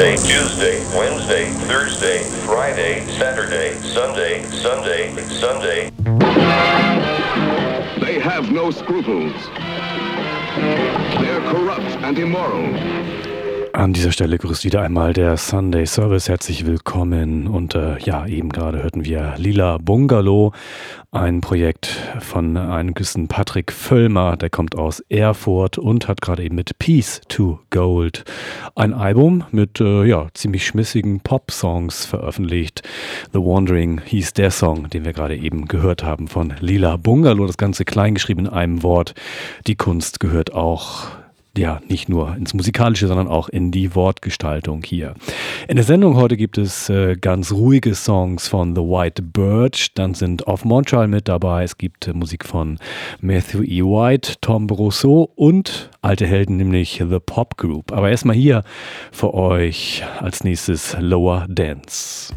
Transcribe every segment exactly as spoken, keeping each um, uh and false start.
Monday, Tuesday, Wednesday, Thursday, Friday, Saturday, Sunday, Sunday, Sunday. They have no scruples. They're corrupt and immoral. An dieser Stelle grüßt wieder einmal der Sunday Service. Herzlich willkommen. Und äh, ja, eben gerade hörten wir Lila Bungalow, ein Projekt von einem gewissen Patrick Völlmer. Der kommt aus Erfurt und hat gerade eben mit Peace to Gold ein Album mit äh, ja, ziemlich schmissigen Pop-Songs veröffentlicht. The Wandering hieß der Song, den wir gerade eben gehört haben von Lila Bungalow. Das Ganze kleingeschrieben in einem Wort. Die Kunst gehört auch ja, nicht nur ins Musikalische, sondern auch in die Wortgestaltung hier. In der Sendung heute gibt es äh, ganz ruhige Songs von The White Birch, dann sind Off Montreal mit dabei, es gibt äh, Musik von Matthew E. White, Tom Brousseau und alte Helden, nämlich The Pop Group. Aber erstmal hier für euch als nächstes Lower Dance.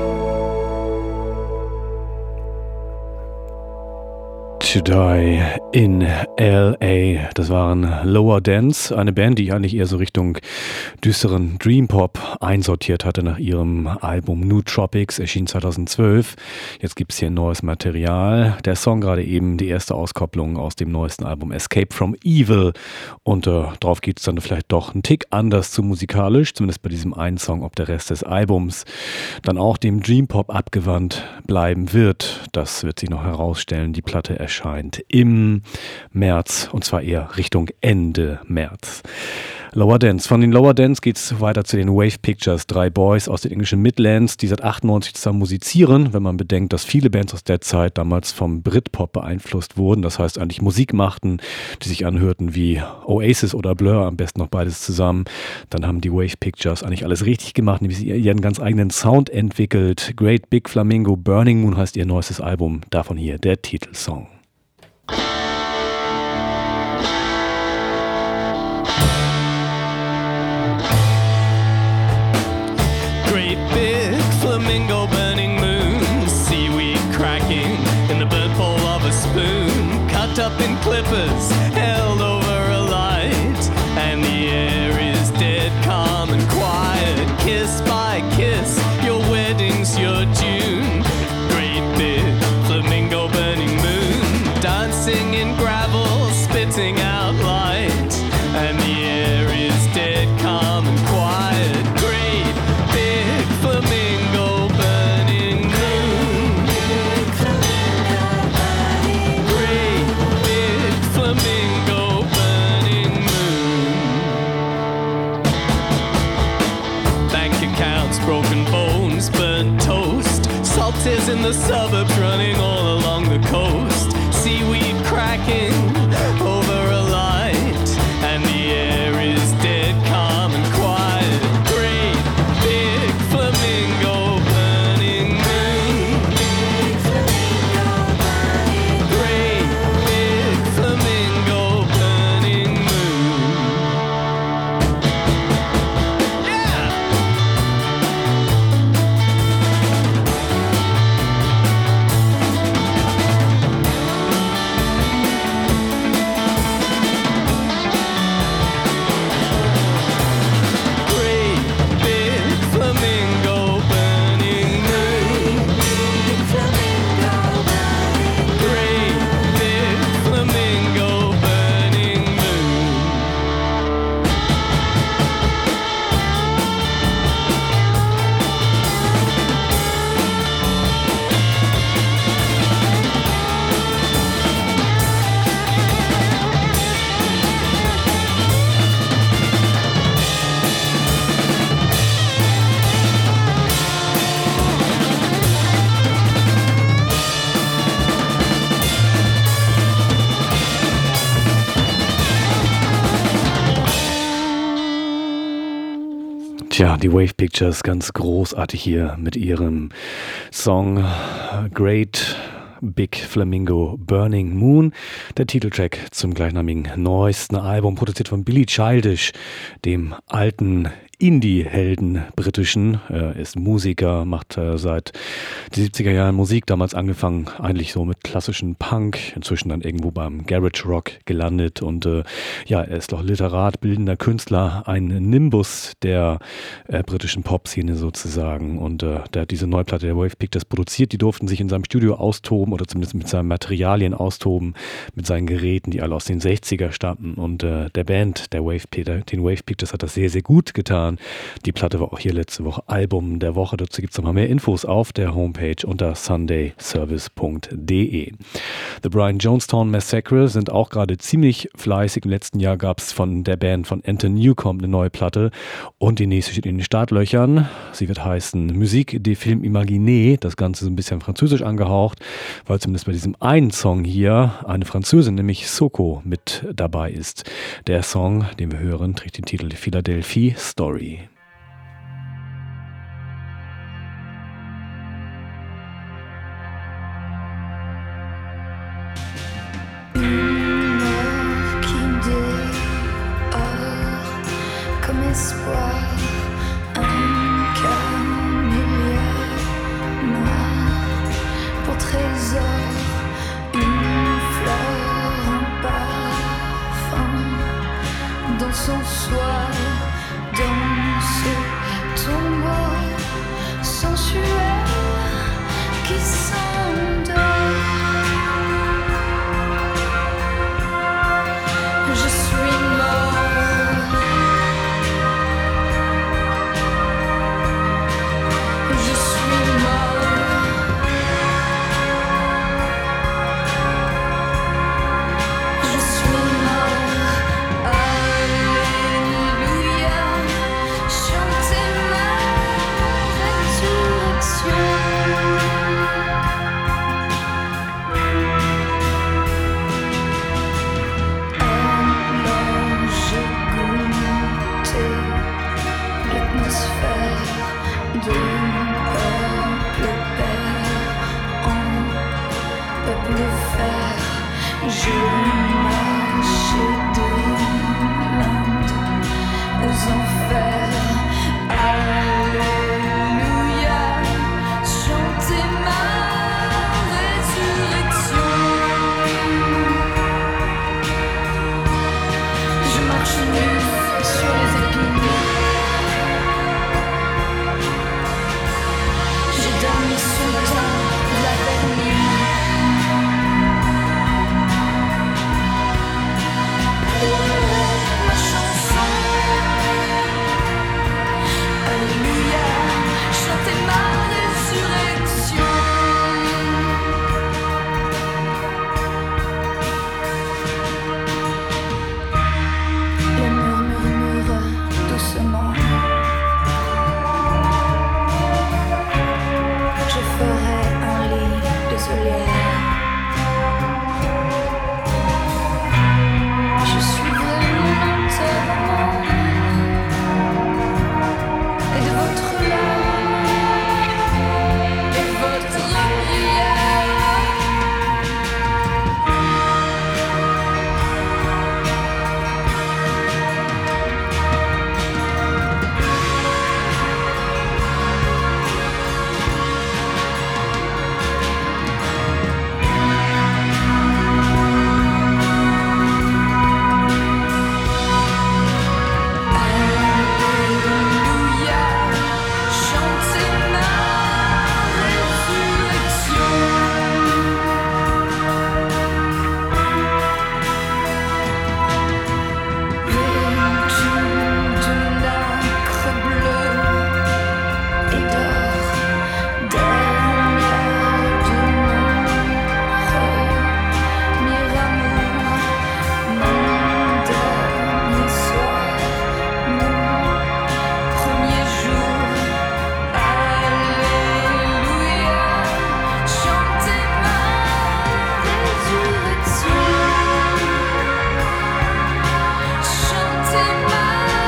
To Die in L A. Das waren Lower Dance, eine Band, die eigentlich eher so Richtung düsteren Dream Pop einsortiert hatte nach ihrem Album New Tropics, erschien zweitausendzwölf. Jetzt gibt es hier neues Material. Der Song gerade eben die erste Auskopplung aus dem neuesten Album Escape from Evil. Und äh, drauf geht es dann vielleicht doch einen Tick anders zu musikalisch, zumindest bei diesem einen Song, ob der Rest des Albums dann auch dem Dream Pop abgewandt bleiben wird. Das wird sich noch herausstellen. Die Platte erscheint im März, und zwar eher Richtung Ende März. Lower Dance. Von den Lower Dance geht es weiter zu den Wave Pictures, drei Boys aus den englischen Midlands, die seit achtundneunzig zusammen musizieren, wenn man bedenkt, dass viele Bands aus der Zeit damals vom Britpop beeinflusst wurden, das heißt eigentlich Musik machten, die sich anhörten wie Oasis oder Blur, am besten noch beides zusammen. Dann haben die Wave Pictures eigentlich alles richtig gemacht, nämlich ihren ganz eigenen Sound entwickelt. Great Big Flamingo Burning Moon heißt ihr neuestes Album, davon hier der Titelsong. Flamingo burning moon, seaweed cracking in the burnt pole of a spoon, cut up in clippers, held over a light, and the air is dead calm and quiet, kiss by kiss, your wedding's your June, great big flamingo burning moon, dancing in gravel, spitting out light, and the air is dead calm and quiet, great big flamingo. Broken bones, burnt toast, salt is in the suburbs running all along the coast, seaweed cracking over a light, and the air is dead calm and quiet, great big flamingo burning moon, great big flamingo burning moon. Yeah! Tja, die Wave Pictures ganz großartig hier mit ihrem Song Great Big Flamingo Burning Moon, der Titeltrack zum gleichnamigen neuesten Album, produziert von Billy Childish, dem alten Indie-Helden britischen. Er ist Musiker, macht äh, seit den siebziger Jahren Musik, damals angefangen eigentlich so mit klassischen Punk, inzwischen dann irgendwo beim Garage Rock gelandet und äh, ja, er ist doch Literat, bildender Künstler, ein Nimbus der äh, britischen Pop-Szene sozusagen, und äh, der hat diese Neuplatte der Wave Pictures produziert, die durften sich in seinem Studio austoben oder zumindest mit seinen Materialien austoben, mit seinen Geräten, die alle aus den sechziger stammten, und äh, der Band, der Wave, den Wave Pictures hat das sehr, sehr gut getan. Die Platte war auch hier letzte Woche Album der Woche. Dazu gibt es nochmal mehr Infos auf der Homepage unter sunday service punkt de. The Brian Jonestown Massacre sind auch gerade ziemlich fleißig. Im letzten Jahr gab es von der Band von Anton Newcomb eine neue Platte und die nächste steht in den Startlöchern. Sie wird heißen Musique des Films Imaginés. Das Ganze ist ein bisschen französisch angehaucht, weil zumindest bei diesem einen Song hier eine Französin, nämlich Soko, mit dabei ist. Der Song, den wir hören, trägt den Titel Philadelphia Story. Espoir, un camélia noir pour trésor, une fleur en dans son soir, dans ce tombeau sensuel qui s'endort. Je suis mort, je suis mort, je suis mort. Alléluia, chantez ma résurrection. Alors j'ai goûté l'atmosphère de peuple père en peuple fer. Je marchais de l'Inde aux enfers. Alléluia, chantez ma résurrection. Je marche nu sur les épines. J'ai dormi sous le temps de la vermine. Ma chanson. Alléluia, chantez ma résurrection. Le murmure murmure doucement. Je ferai un lit de soleil. Je suis venu lentement et de votre larme et votre prière. Alléluia, chantez ma résurrection. Vêtu de nacre bleue et d'or, dernière de mon premier amour, mon dernier soir, mon premier jour. Alléluia, chantez ma résurrection. Chantez ma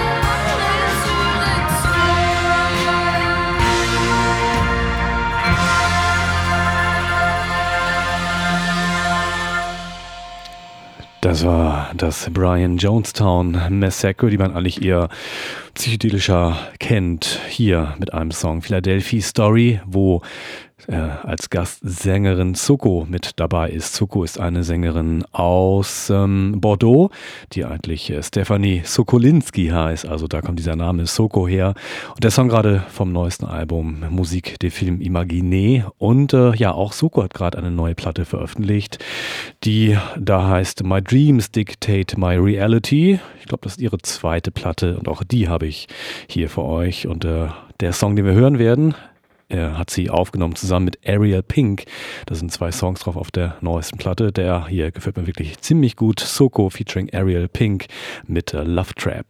Das war das Brian Jonestown Massacre, die man eigentlich eher psychedelischer kennt, hier mit einem Song Philadelphia Story, wo äh, als Gastsängerin Soko mit dabei ist. Soko ist eine Sängerin aus ähm, Bordeaux, die eigentlich äh, Stephanie Sokolinski heißt, also da kommt dieser Name Soko her. Und der Song gerade vom neuesten Album Musique des Films Imaginé. Und äh, ja, auch Soko hat gerade eine neue Platte veröffentlicht, die da heißt My Dreams Dictate My Reality. Ich glaube, das ist ihre zweite Platte und auch die habe ich hier für euch. Und äh, der Song, den wir hören werden, er hat sie aufgenommen zusammen mit Ariel Pink. Da sind zwei Songs drauf auf der neuesten Platte. Der hier gefällt mir wirklich ziemlich gut. Soko featuring Ariel Pink mit äh, Love Trap.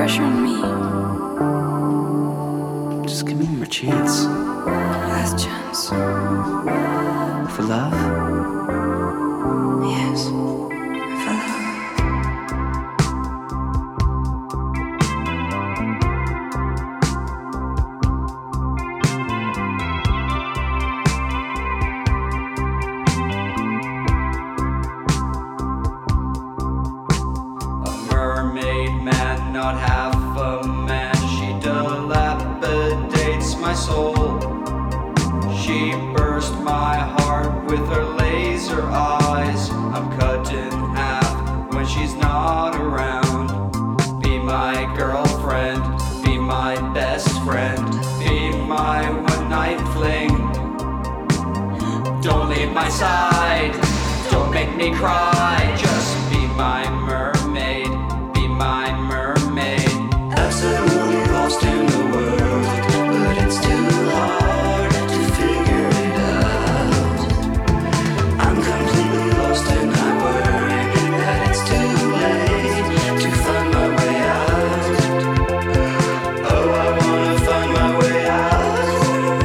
pressure on me. Just give me more chance. Last chance. For love? Yes. For love. Not half a man, she dilapidates my soul. She burst my heart with her laser eyes. I'm cut in half when she's not around. Be my girlfriend, be my best friend, be my one night fling. Don't leave my side, don't make me cry. Just be my mermaid, be my mermaid. Absolutely lost in the world, but it's too hard to figure it out. I'm completely lost and I worry that it's too late to find my way out. Oh, I wanna find my way out.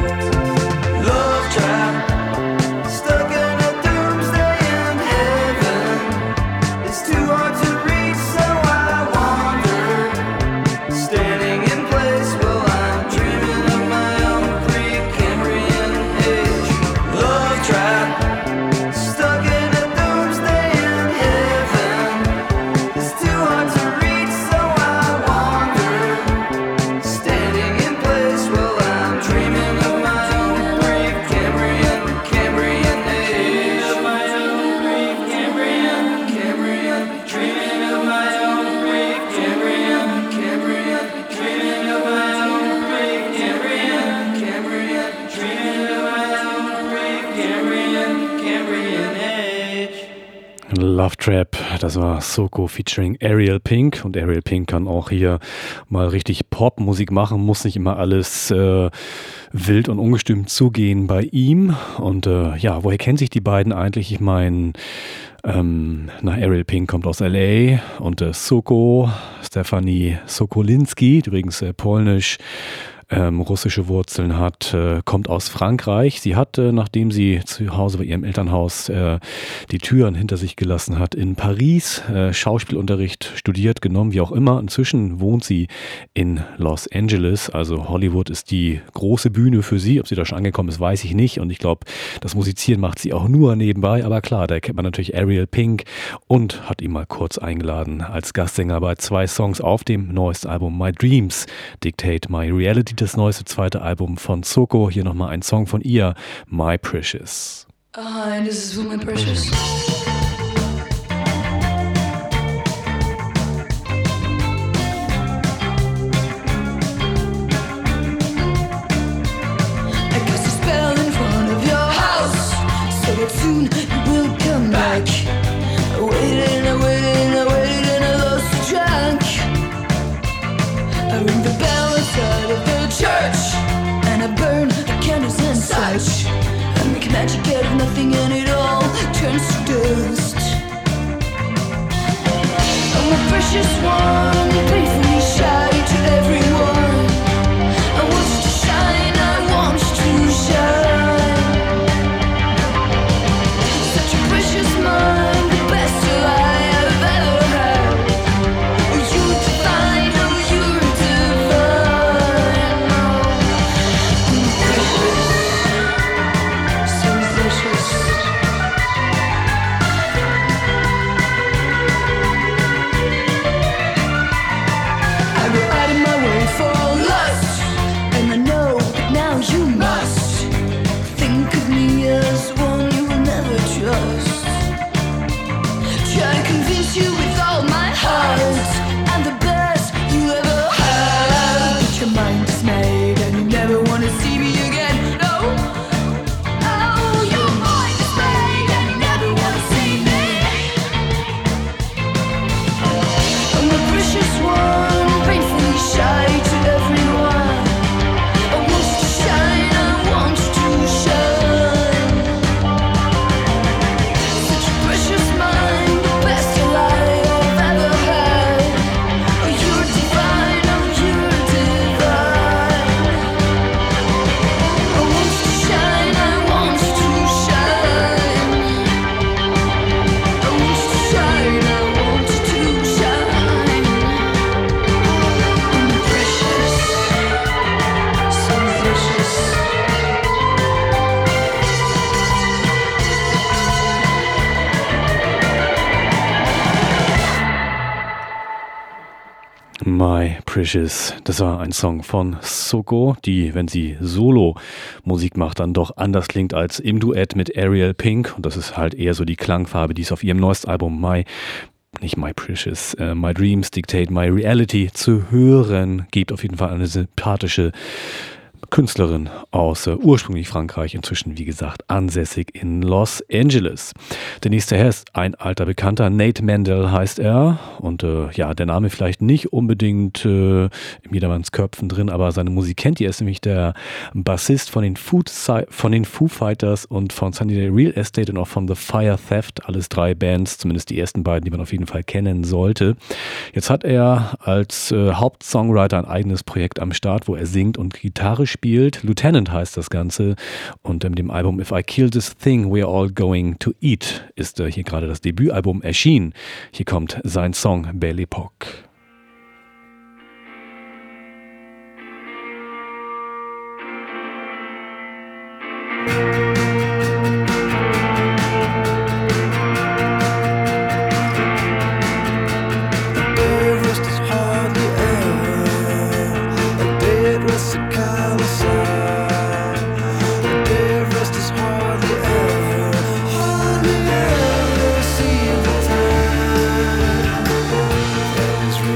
Love trap, stuck in a doomsday in heaven. It's too hard to reach, so I wander, standing in place while I'm dreaming of my own Precambrian age. Love trap, stuck in a doomsday in heaven. It's too hard to reach, so I wander, standing in place while I'm dreaming of my own Precambrian, Cambrian age. Of my own Precambrian, Cambrian, dreaming of my own Precambrian, Cambrian, dreaming of my own Precambrian, Cambrian, dreaming of my own Precambrian, Cambrian age. Love Trap, das war Soko featuring Ariel Pink, und Ariel Pink kann auch hier mal richtig Popmusik machen, muss nicht immer alles äh, wild und ungestüm zugehen bei ihm. Und äh, ja, woher kennen sich die beiden eigentlich? Ich meine, ähm, na, Ariel Pink kommt aus L A und äh, Soko, Stefanie Sokolinski, die übrigens äh, polnisch, Ähm, russische Wurzeln hat, äh, kommt aus Frankreich. Sie hat, äh, nachdem sie zu Hause bei ihrem Elternhaus äh, die Türen hinter sich gelassen hat, in Paris äh, Schauspielunterricht studiert, genommen, wie auch immer. Inzwischen wohnt sie in Los Angeles, also Hollywood ist die große Bühne für sie. Ob sie da schon angekommen ist, weiß ich nicht, und ich glaube, das Musizieren macht sie auch nur nebenbei, aber klar, da kennt man natürlich Ariel Pink und hat ihn mal kurz eingeladen als Gastsänger bei zwei Songs auf dem neuesten Album My Dreams Dictate My Reality, das neueste zweite Album von Soko. Hier nochmal ein Song von ihr, My Precious. Uh, this is for my precious. I cast a spell in front of your house, so that soon you will come back. I waited and I waited and I waited and I lost the track. I ring the bell outside of the church, and I burn the candles and such. I make magic out of nothing and it all turns to dust. Oh, my precious one, painfully shy to everyone. I want you to shine, I want you to shine. Such a precious mind, the best I have ever had. Oh, you're divine, oh, you're divine. Oh, so precious. My Precious. Das war ein Song von Soko, die, wenn sie Solo-Musik macht, dann doch anders klingt als im Duett mit Ariel Pink. Und das ist halt eher so die Klangfarbe, die es auf ihrem neuesten Album My, nicht My Precious, uh, My Dreams Dictate My Reality zu hören gibt. Auf jeden Fall eine sympathische Künstlerin aus äh, ursprünglich Frankreich, inzwischen wie gesagt ansässig in Los Angeles. Der nächste Herr ist ein alter Bekannter, Nate Mendel heißt er und äh, ja, der Name vielleicht nicht unbedingt äh, in jedermanns Köpfen drin, aber seine Musik kennt ihr, ist nämlich der Bassist von den, Foo, von den Foo Fighters und von Sunny Day Real Estate und auch von The Fire Theft, alles drei Bands, zumindest die ersten beiden, die man auf jeden Fall kennen sollte. Jetzt hat er als äh, Hauptsongwriter ein eigenes Projekt am Start, wo er singt und Gitarre spielt. Lieutenant heißt das Ganze und mit dem Album If I Kill This Thing We're All Going to Eat ist äh, hier gerade das Debütalbum erschienen. Hier kommt sein Song Belle Époque. It's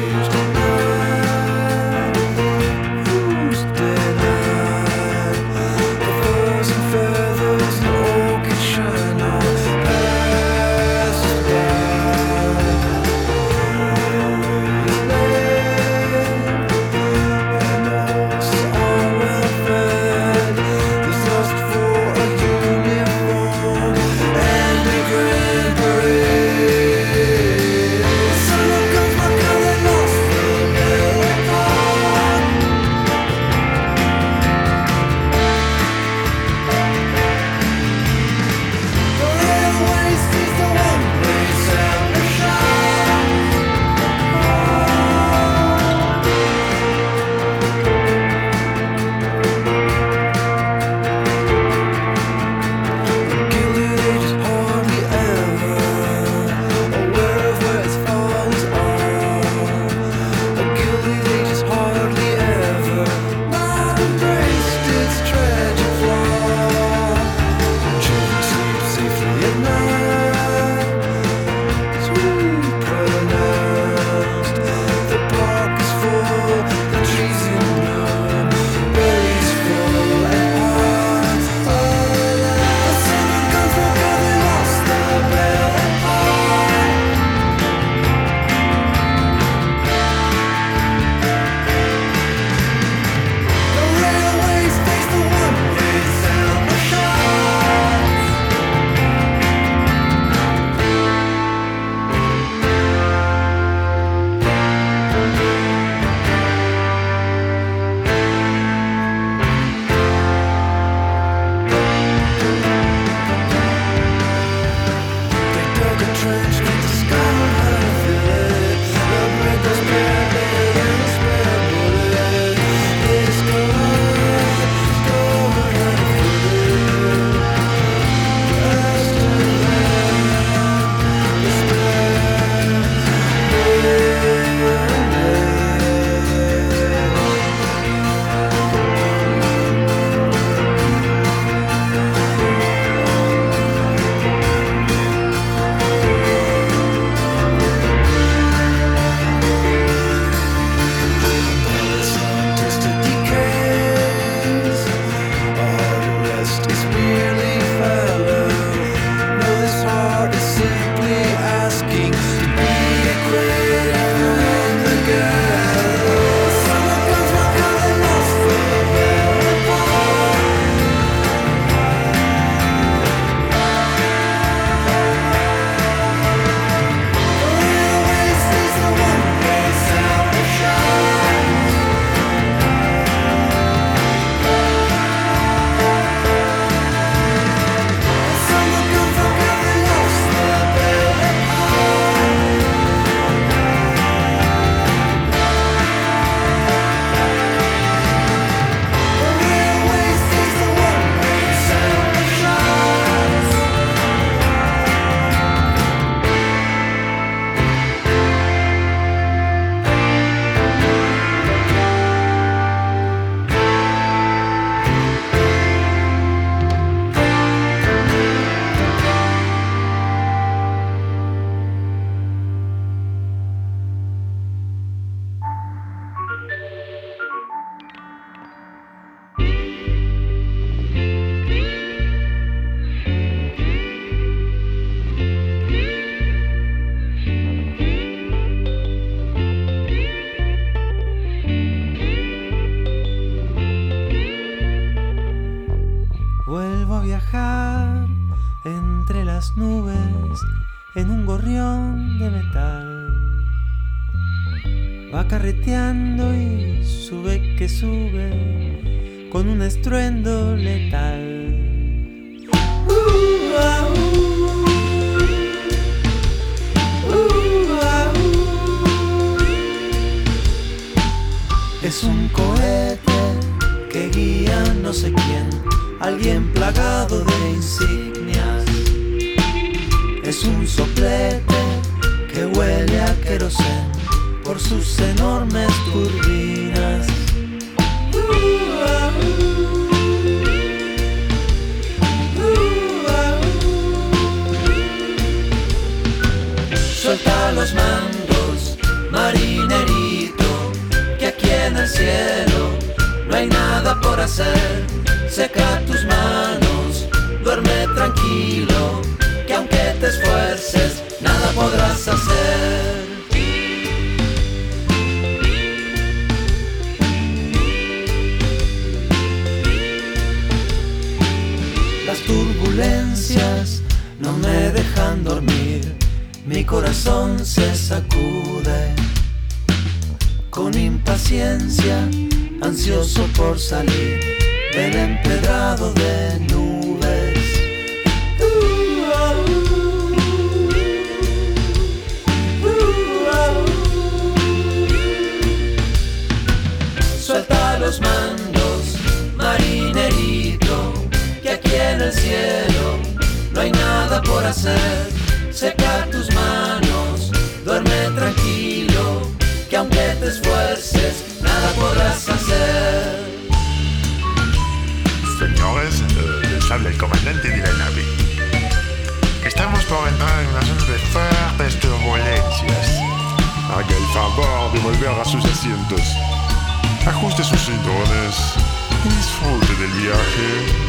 a viajar entre las nubes en un gorrión de metal. Va carreteando y sube que sube con un estruendo letal. Uh, ah, uh, uh, ah, uh. Es un cohete que guía no sé quién, alguien plagado de insignias. Es un soplete que huele a querosén por sus enormes turbinas. Uh, ah, uh. Uh, ah, uh. Suelta los mandos, marinerito, que aquí en el cielo no hay nada por hacer. Seca tus manos, duerme tranquilo, que aunque te esfuerces, nada podrás hacer. Las turbulencias no me dejan dormir, mi corazón se sacude con impaciencia, ansioso por salir del empedrado de nubes. Uh, ah, uh, uh, ah, uh. Suelta los mandos, marinerito, que aquí en el cielo no hay nada por hacer. Seca tus manos, duerme tranquilo, que aunque te esfuerces, nada podrás hacer. Señores, eh, les habla el comandante de la nave. Estamos por entrar en una zona de fuertes turbulencias. Haga el favor de volver a sus asientos. Ajuste sus cinturones y disfrute del viaje.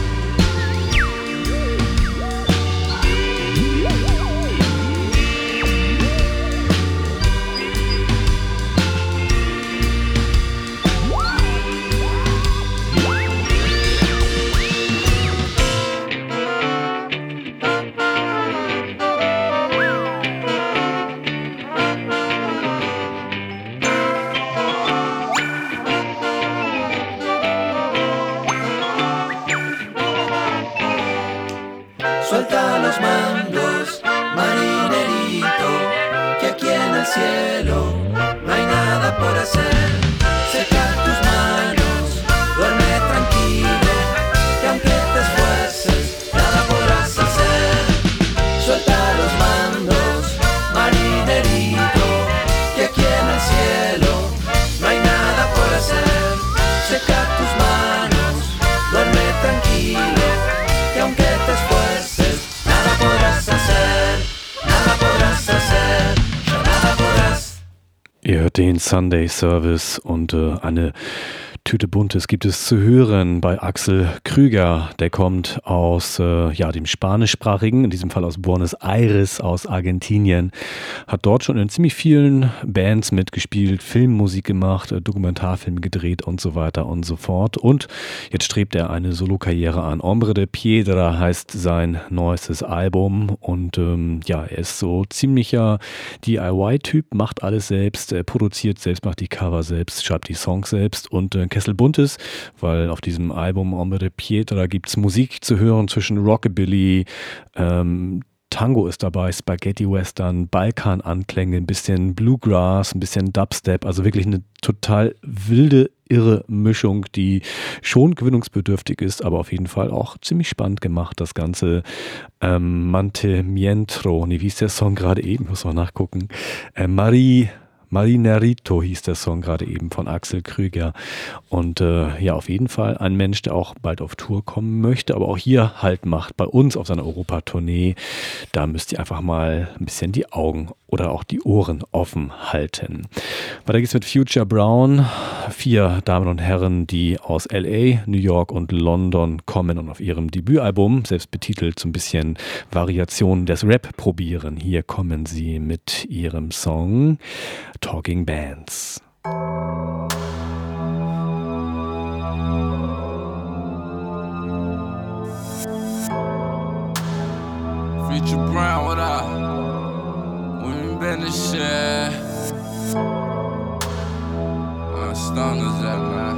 Suelta los mandos, marinerito, que aquí en el cielo no hay nada por hacer. Seca tus manos, duerme tranquilo, que aunque te esfuerces, nada podrás hacer. Suelta los mandos, marinerito, que aquí en el cielo no hay nada por hacer. Seca tus manos, duerme tranquilo, que aunque te esfuerces, nada podrás hacer, nada podrás hacer, ja nada podrás. Ihr hört den Sunday Service und äh, eine Tüte Buntes gibt es zu hören bei Axel Krüger. Der kommt aus äh, ja, dem Spanischsprachigen, in diesem Fall aus Buenos Aires, aus Argentinien. Hat dort schon in ziemlich vielen Bands mitgespielt, Filmmusik gemacht, äh, Dokumentarfilme gedreht und so weiter und so fort. Und jetzt strebt er eine Solokarriere an. Hombre de Piedra heißt sein neuestes Album. Und ähm, ja, er ist so ziemlicher D I Y-Typ, macht alles selbst, er produziert selbst, macht die Cover selbst, schreibt die Songs selbst und äh, Kessel Buntes, weil auf diesem Album Hombre de Piedra gibt es Musik zu hören zwischen Rockabilly, ähm, Tango ist dabei, Spaghetti Western, Balkan-Anklänge, ein bisschen Bluegrass, ein bisschen Dubstep, also wirklich eine total wilde, irre Mischung, die schon gewinnungsbedürftig ist, aber auf jeden Fall auch ziemlich spannend gemacht. Das Ganze ähm, Mantenimiento, nee, wie ist der Song gerade eben? Muss man nachgucken. Äh, Marie Marinerito hieß der Song gerade eben von Axel Krüger. Und äh, ja, auf jeden Fall ein Mensch, der auch bald auf Tour kommen möchte, aber auch hier Halt macht bei uns auf seiner Europa-Tournee. Da müsst ihr einfach mal ein bisschen die Augen oder auch die Ohren offen halten. Weiter geht's mit Future Brown. Vier Damen und Herren, die aus L A, New York und London kommen und auf ihrem Debütalbum, selbst betitelt, so ein bisschen Variationen des Rap probieren. Hier kommen sie mit ihrem Song Talking Bands. Future Brown, what up? We been this shit. Uh, stoners that, man.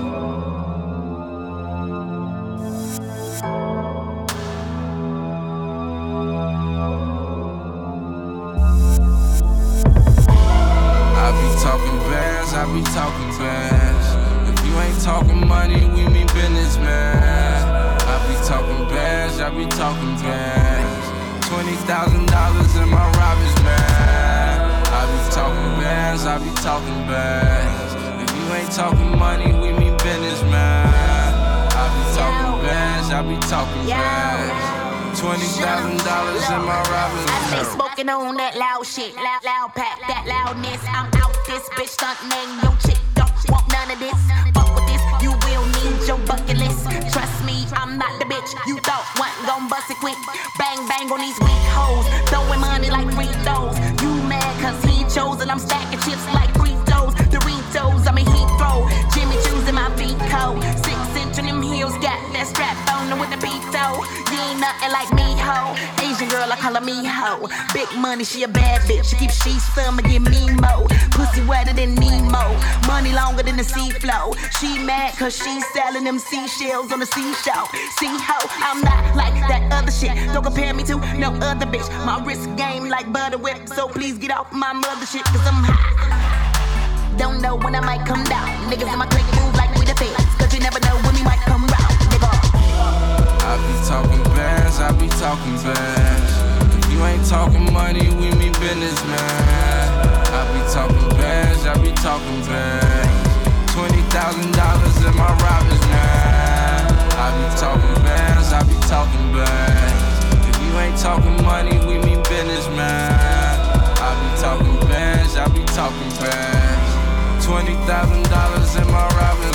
I be talking bands, I be talking bands. If you ain't talking money, we mean business, man. I be talking bands, I be talking bands. Twenty thousand dollars in my robbers, man. I be talking bands, I be talking bands. If you ain't talking money, we mean business, man. I be talking bands, I be talking bands. Twenty thousand dollars in my robbers, I man. stay smoking on that loud shit, loud, loud pack, that loudness. I'm out this bitch, stuntin' ain't your chick, don't want none of this. Fuck with this, you will need your bucket list. Trust me, I'm not the bitch you thought wasn't gon' bust it quick. Bang bang on these weak hoes, throwing money like free throws. You mad cause he chose and I'm stacking chips like Fritos. Doritos, I'm a heat throw. Jimmy Choo's in my feet cold. Six inch on them heels, got that strap on with the beat toe. You ain't nothing like me, ho. Asian girl, I call her me, ho. Big money, she a bad bitch. She keep sheets summer, get me mo. Pussy wetter than Nemo. Money longer than the sea flow. She mad cause she selling them seashells on the seashore. See, ho, I'm not like that other shit. Don't compare me to no other bitch. My wrist game like butter whip. So please get off my mother shit cause I'm hot. Don't know when I might come down. Niggas in my clique move like we the feds. Cause you never know when we might come round, nigga. I be talking bands, I be talking bands. If you ain't talking money, we mean business, man. I be talking bands, I be talking bands. Twenty thousand dollars in my robbers, man. I be talking bands, I be talking bands. If you ain't talking money, we mean business, man. I be talking bands, I be talking bands. Twenty thousand dollars in my robbers,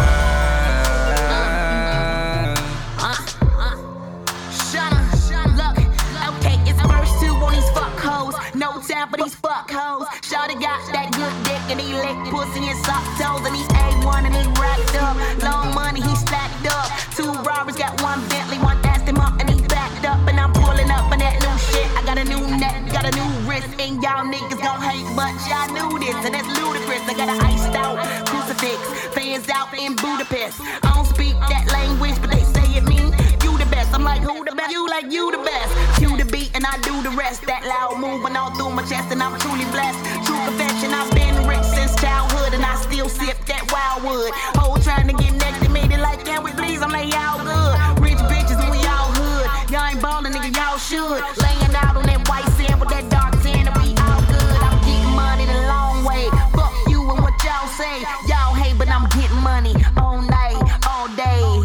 man. Uh, uh, shut up, look, okay, it's verse two on these fuck hoes. No time for these fuck hoes. Shawty got that good dick and he lick pussy and soft toes. And he's A one and he racked up. Long money, he stacked up. Two robbers got one Bentley, one Aston Martin, and he backed up. And I'm pulling up on that new shit. I got a new neck, got a new wrist. And y'all niggas gon' hate, but y'all knew this. And that's ludicrous. I got an iced out crucifix. Fans out in Budapest. I don't speak that language, but they say it mean you the best. I'm like, who the best? You like you the best. Cue the beat and I do the rest. That loud moving all through my chest and I'm truly blessed. True confession, I've been rich since childhood and I still sip that wildwood. Whole trying to get next to me, they like, can we please? I'm like, y'all good. Rich bitches and we all hood. Y'all ain't ballin', nigga, y'all should. Laying out on that white sand with that dark tan and we all good. I'm getting money the long way. Fuck you and what y'all say. Y'all hate, but I'm getting money all night, all day.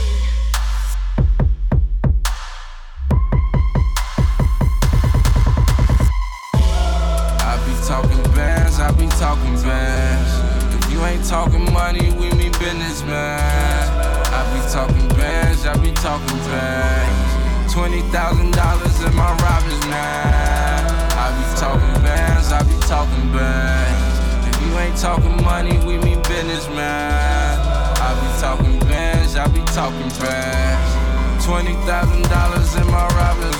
I be talking bands, I be talking bands. If you ain't talking money, we mean business, man. I be talking bands, I be talking bands. Twenty thousand dollars in my robbers, man. I be talking bands, I be talking bands. If you ain't talking money, we mean business, man. I be talking bands, I be talking bands. Twenty thousand dollars in my robbers,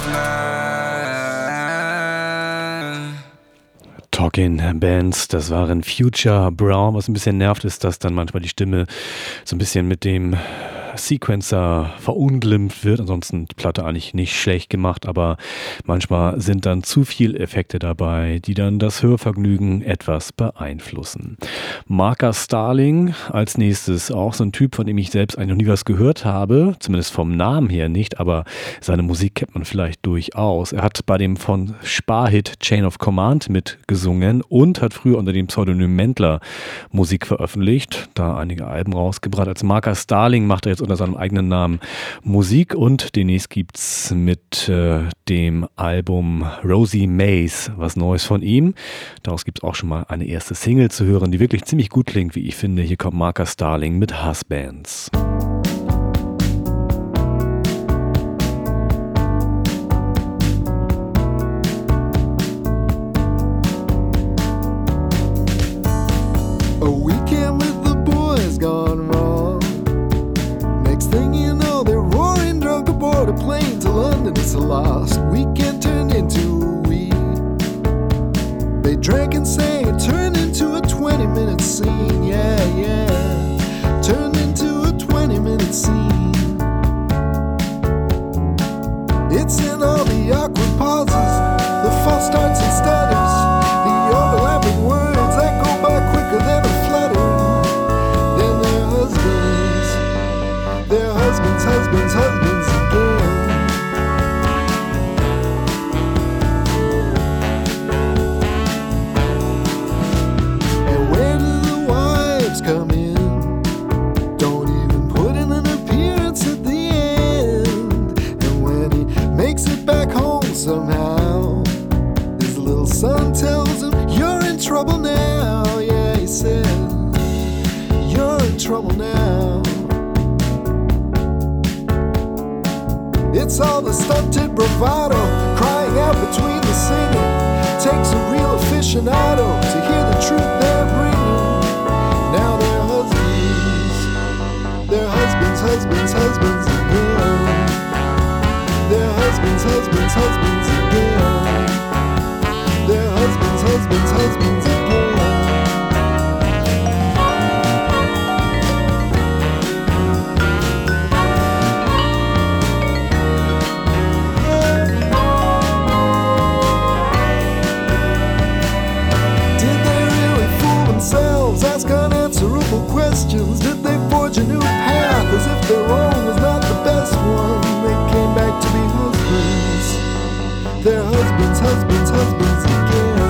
man. Talking Bands, das waren Future Brown. Was ein bisschen nervt, ist, dass dann manchmal die Stimme so ein bisschen mit dem Sequencer verunglimpft wird. Ansonsten die Platte eigentlich nicht schlecht gemacht, aber manchmal sind dann zu viel Effekte dabei, die dann das Hörvergnügen etwas beeinflussen. Marcus Starling als nächstes, auch so ein Typ, von dem ich selbst eigentlich noch nie was gehört habe, zumindest vom Namen her nicht, aber seine Musik kennt man vielleicht durchaus. Er hat bei dem von Sparhit Chain of Command mitgesungen und hat früher unter dem Pseudonym Mentler Musik veröffentlicht, da einige Alben rausgebracht. Als Marcus Starling macht er jetzt unter seinem eigenen Namen Musik und demnächst gibt's mit äh, dem Album Rosie Mays was Neues von ihm. Daraus gibt's auch schon mal eine erste Single zu hören, die wirklich ziemlich gut klingt, wie ich finde. Hier kommt Marcus Starling mit Husbands. A weekend with the boys gone wrong. Next thing you know, they're roaring drunk aboard a plane. train to London, it's a lost weekend turned into a week. They drank and sang, it turned into a twenty-minute scene, yeah, yeah. Turned into a twenty-minute scene. It's in all the awkward pauses, the false starts and stutters, the overlapping words that go by quicker than a flutter. Then their husbands, their husbands, husbands, husbands again. And where do the wives come in? Don't even put in an appearance at the end. And when he makes it back home somehow, his little son tells him, "You're in trouble now." Yeah, he said, "You're in trouble now." It's all the stunted bravado, crying out between the singing. Takes a real aficionado to hear the truth they're bringing. Now their husbands, their husbands, husbands, husbands again. Their husbands, husbands, husbands again. Their husbands, husbands, husbands again. Ask unanswerable questions. Did they forge a new path as if their own was not the best one? They came back to be husbands. Their husbands, husbands, husbands again.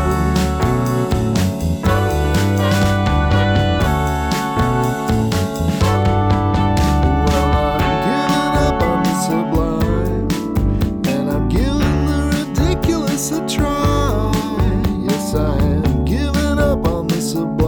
Well, I'm giving up on the sublime, and I'm giving the ridiculous a try. Yes, I am giving up on the sublime.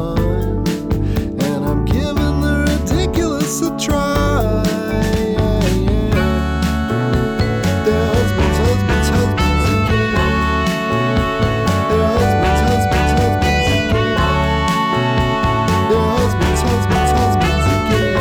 A try, yeah, yeah. Their husbands, husbands, husbands again. Their husbands, husbands, husbands again. Their husbands, husbands, husbands again.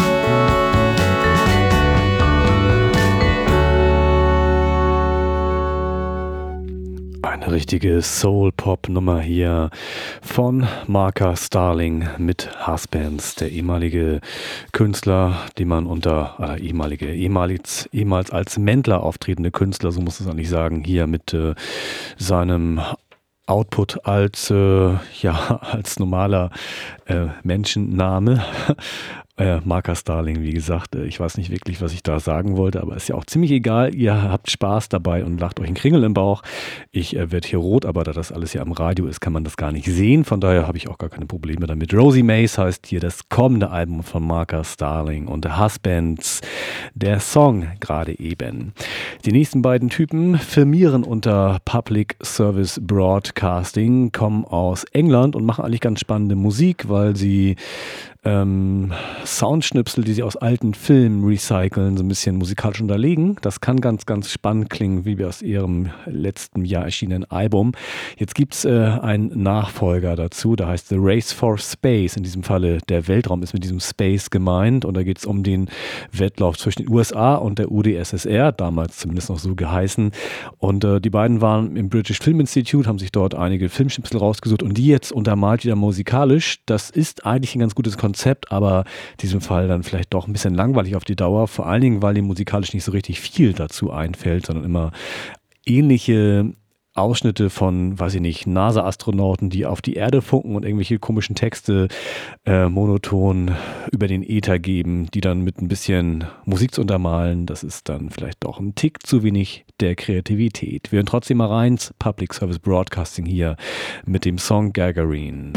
Eine richtige Soul-Pop-Nummer hier von Marcus Starling mit Husbands, der ehemalige Künstler, den man unter, äh, ehemalige, ehemals, ehemals als Mändler auftretende Künstler, so muss es eigentlich sagen, hier mit äh, seinem Output als, äh, ja, als normaler äh, Menschenname. Äh, Marcus Starling, wie gesagt, äh, ich weiß nicht wirklich, was ich da sagen wollte, aber ist ja auch ziemlich egal. Ihr habt Spaß dabei und lacht euch einen Kringel im Bauch. Ich äh, werde hier rot, aber da das alles ja am Radio ist, kann man das gar nicht sehen. Von daher habe ich auch gar keine Probleme damit. Rosie Mace heißt hier das kommende Album von Marcus Starling und The Husbands, der Song gerade eben. Die nächsten beiden Typen firmieren unter Public Service Broadcasting, kommen aus England und machen eigentlich ganz spannende Musik, weil sie Ähm, Soundschnipsel, die sie aus alten Filmen recyceln, so ein bisschen musikalisch unterlegen. Das kann ganz, ganz spannend klingen, wie aus ihrem letzten Jahr erschienenen Album. Jetzt gibt es äh, einen Nachfolger dazu, der heißt The Race for Space. In diesem Falle der Weltraum ist mit diesem Space gemeint und da geht es um den Wettlauf zwischen den U S A und der U d S S R, damals zumindest noch so geheißen. Und äh, die beiden waren im British Film Institute, haben sich dort einige Filmschnipsel rausgesucht und die jetzt untermalt wieder musikalisch. Das ist eigentlich ein ganz gutes Konzept. Konzept, aber in diesem Fall dann vielleicht doch ein bisschen langweilig auf die Dauer, vor allen Dingen, weil dem musikalisch nicht so richtig viel dazu einfällt, sondern immer ähnliche Ausschnitte von, weiß ich nicht, NASA-Astronauten, die auf die Erde funken und irgendwelche komischen Texte äh, monoton über den Äther geben, die dann mit ein bisschen Musik zu untermalen. Das ist dann vielleicht doch ein Tick zu wenig der Kreativität. Wir hören trotzdem mal rein, Public Service Broadcasting hier mit dem Song Gagarin.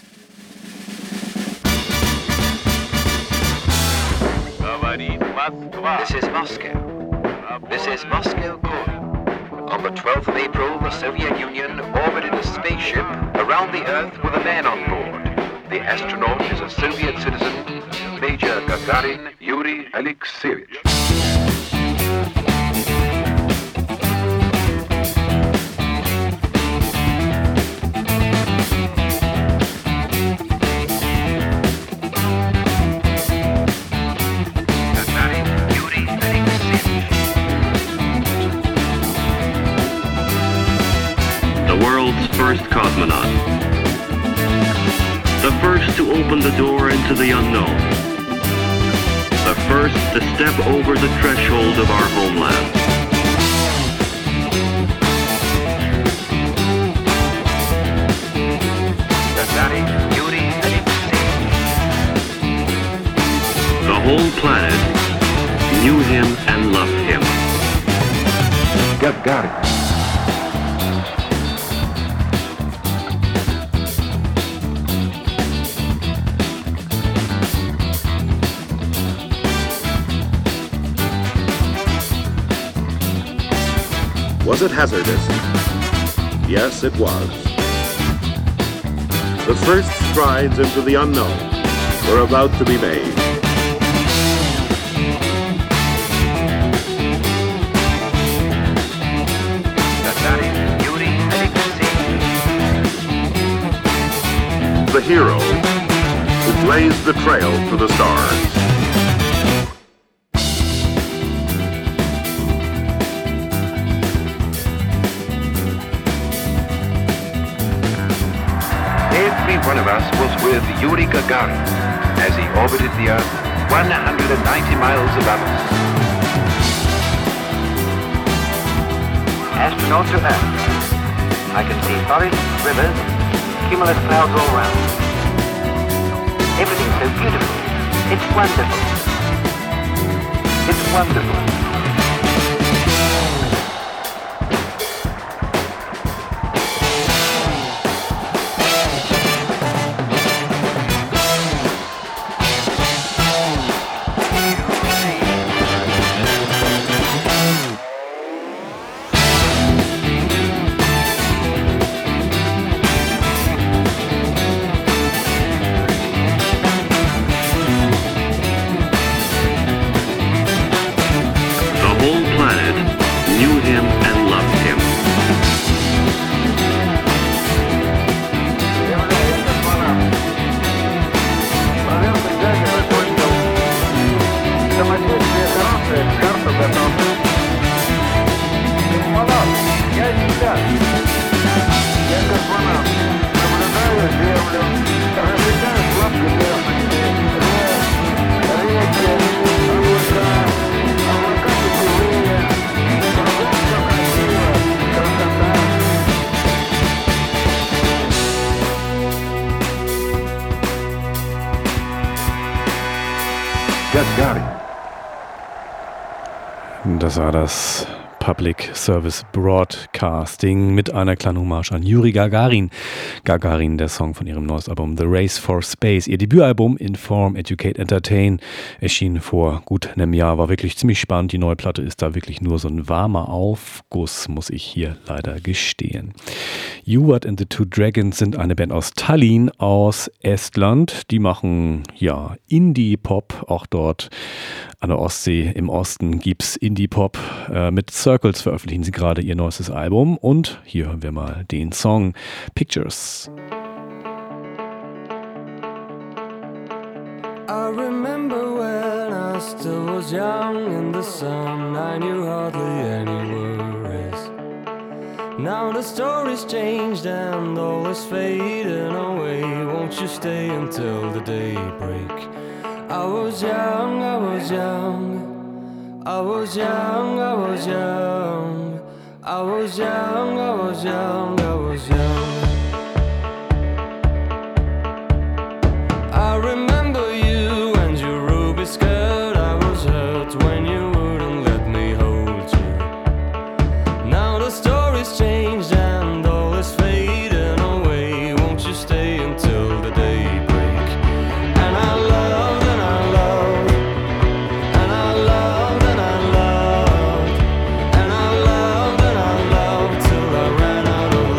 This is Moscow. This is Moscow calling. On the twelfth of April, the Soviet Union orbited a spaceship around the Earth with a man on board. The astronaut is a Soviet citizen, Major Gagarin Yuri Alexeyevich. world's first cosmonaut. The first to open the door into the unknown. The first to step over the threshold of our homeland. The whole planet knew him and loved him. Gagarin. Was it hazardous? Yes, it was. The first strides into the unknown were about to be made. The hero who blazed the trail to the stars. Every one of us was with Yuri Gagarin as he orbited the Earth one hundred ninety miles above us. Astronaut to Earth. I can see forests, rivers, cumulus clouds all round. Everything's so beautiful. It's wonderful. It's wonderful. Das war das Public Service Broadcasting mit einer kleinen Hommage an Juri Gagarin. Gagarin, der Song von ihrem neuesten Album The Race for Space. Ihr Debütalbum Inform, Educate, Entertain erschien vor gut einem Jahr. War wirklich ziemlich spannend. Die neue Platte ist da wirklich nur so ein warmer Aufguss, muss ich hier leider gestehen. Juward and the Two Dragons sind eine Band aus Tallinn, aus Estland. Die machen ja Indie-Pop, auch dort an der Ostsee im Osten gibt's Indie-Pop. Äh, mit Circles veröffentlichen sie gerade ihr neuestes Album und hier hören wir mal den Song Pictures. I remember when I still was young in the sun, I knew hardly any worries. Now the story's changed and all is fading away. Won't you stay until the daybreak? I was young, I was young, I was young, I was young, I was young, I was young, I was young. I remember you and your ruby skirt. I was hurt when you wouldn't let me hold you. Now the story's changed and all is fading away. Won't you stay until the daybreak? And I loved and I loved and I loved and I loved and I loved and I loved till I ran out of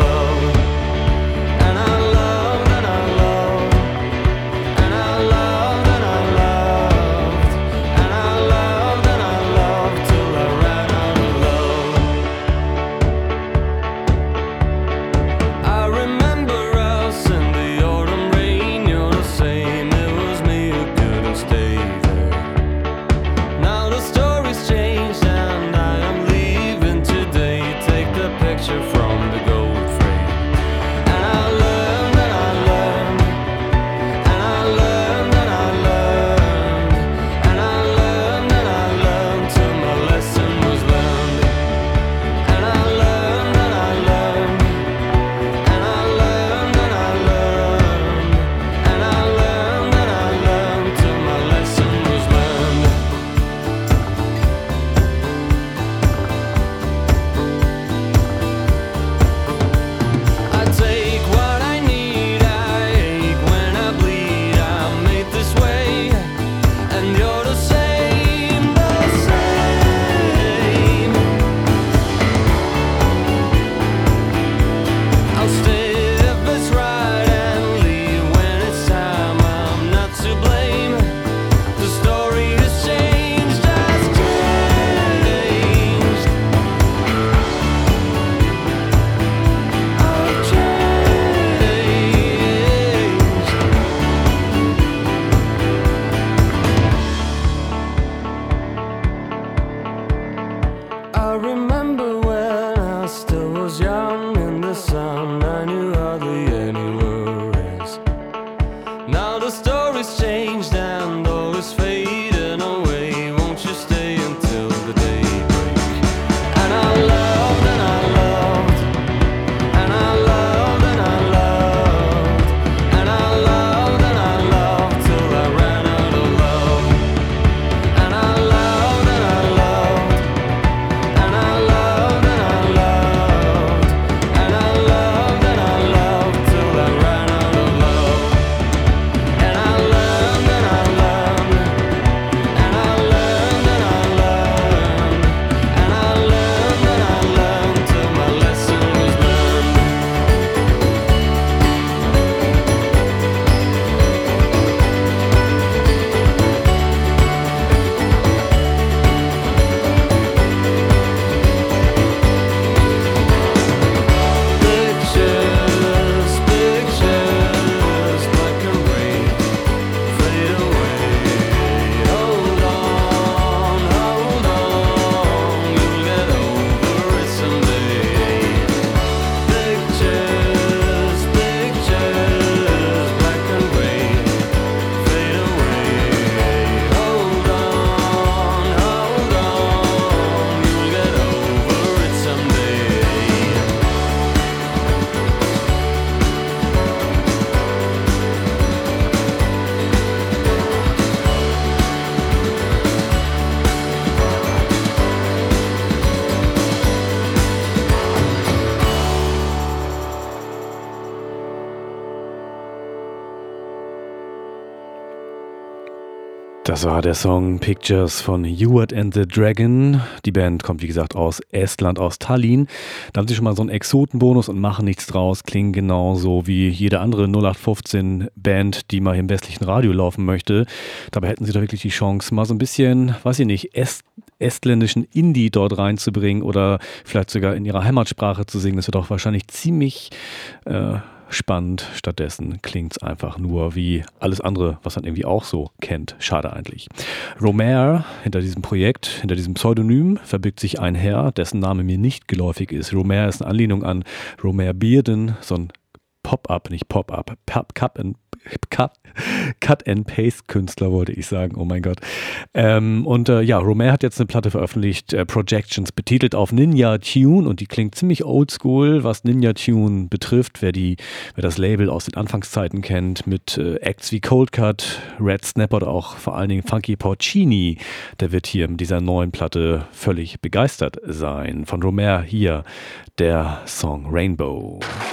Das war der Song Pictures von Ewart and the Dragon. Die Band kommt, wie gesagt, aus Estland, aus Tallinn. Da haben sie schon mal so einen Exotenbonus und machen nichts draus. Klingen genauso wie jede andere null acht fünfzehn Band, die mal im westlichen Radio laufen möchte. Dabei hätten sie da wirklich die Chance, mal so ein bisschen, weiß ich nicht, Est estländischen Indie dort reinzubringen oder vielleicht sogar in ihrer Heimatsprache zu singen. Das wird auch wahrscheinlich ziemlich äh, spannend. Stattdessen klingt es einfach nur wie alles andere, was man irgendwie auch so kennt. Schade eigentlich. Romare, hinter diesem Projekt, hinter diesem Pseudonym verbirgt sich ein Herr, dessen Name mir nicht geläufig ist. Romare ist eine Anlehnung an Romare Bearden, so ein Pop-Up, nicht Pop-Up, Cup and Cut, Cut and Paste Künstler, wollte ich sagen. Oh mein Gott. Ähm, und äh, ja, Romare hat jetzt eine Platte veröffentlicht, äh, Projections, betitelt auf Ninja Tune, und die klingt ziemlich oldschool, was Ninja Tune betrifft. Wer die, wer das Label aus den Anfangszeiten kennt, mit äh, Acts wie Cold Cut, Red Snap oder auch vor allen Dingen Funky Porcini, der wird hier mit dieser neuen Platte völlig begeistert sein. Von Romare hier der Song Rainbow.